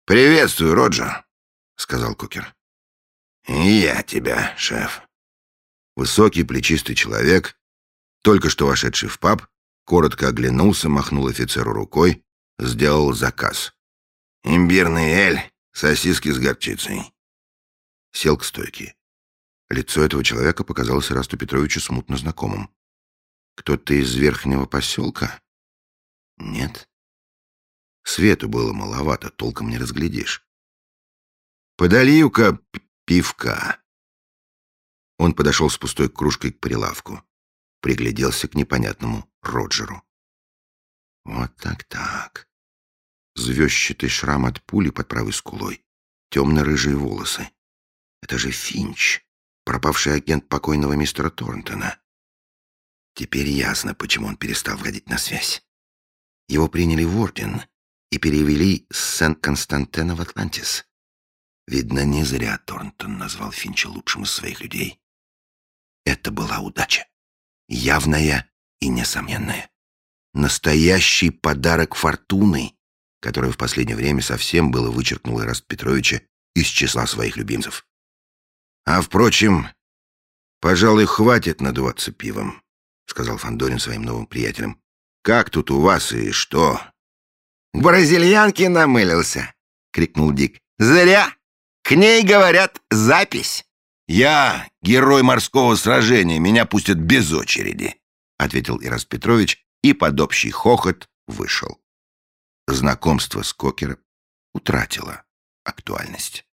«Приветствую, Роджер», — сказал Кокер. «И я тебя, шеф». Высокий, плечистый человек, только что вошедший в паб, коротко оглянулся, махнул офицеру рукой, сделал заказ. «Имбирный эль, сосиски с горчицей». Сел к стойке. Лицо этого человека показалось Ирасту Петровичу смутно знакомым. Кто-то из верхнего поселка? Нет. Свету было маловато, толком не разглядишь. «Подолью-ка пивка». Он подошел с пустой кружкой к прилавку. Пригляделся к непонятному Роджеру. Вот так-так. Звездчатый шрам от пули под правой скулой. Темно-рыжие волосы. Это же Финч, пропавший агент покойного мистера Торнтона. Теперь ясно, почему он перестал входить на связь. Его приняли в орден и перевели с Сент-Константена в Атлантис. Видно, не зря Торнтон назвал Финча лучшим из своих людей. Это была удача. Явная и несомненная. Настоящий подарок фортуны, который в последнее время совсем было вычеркнул Ираста Петровича из числа своих любимцев. «А, впрочем, пожалуй, хватит надуваться пивом», — сказал Фандорин своим новым приятелям. «Как тут у вас и что?» «К бразильянке намылился!» — крикнул Дик. «Зря! К ней, говорят, запись!» «Я герой морского сражения, меня пустят без очереди», — ответил Ираст Петрович и под общий хохот вышел. Знакомство с Кокером утратило актуальность.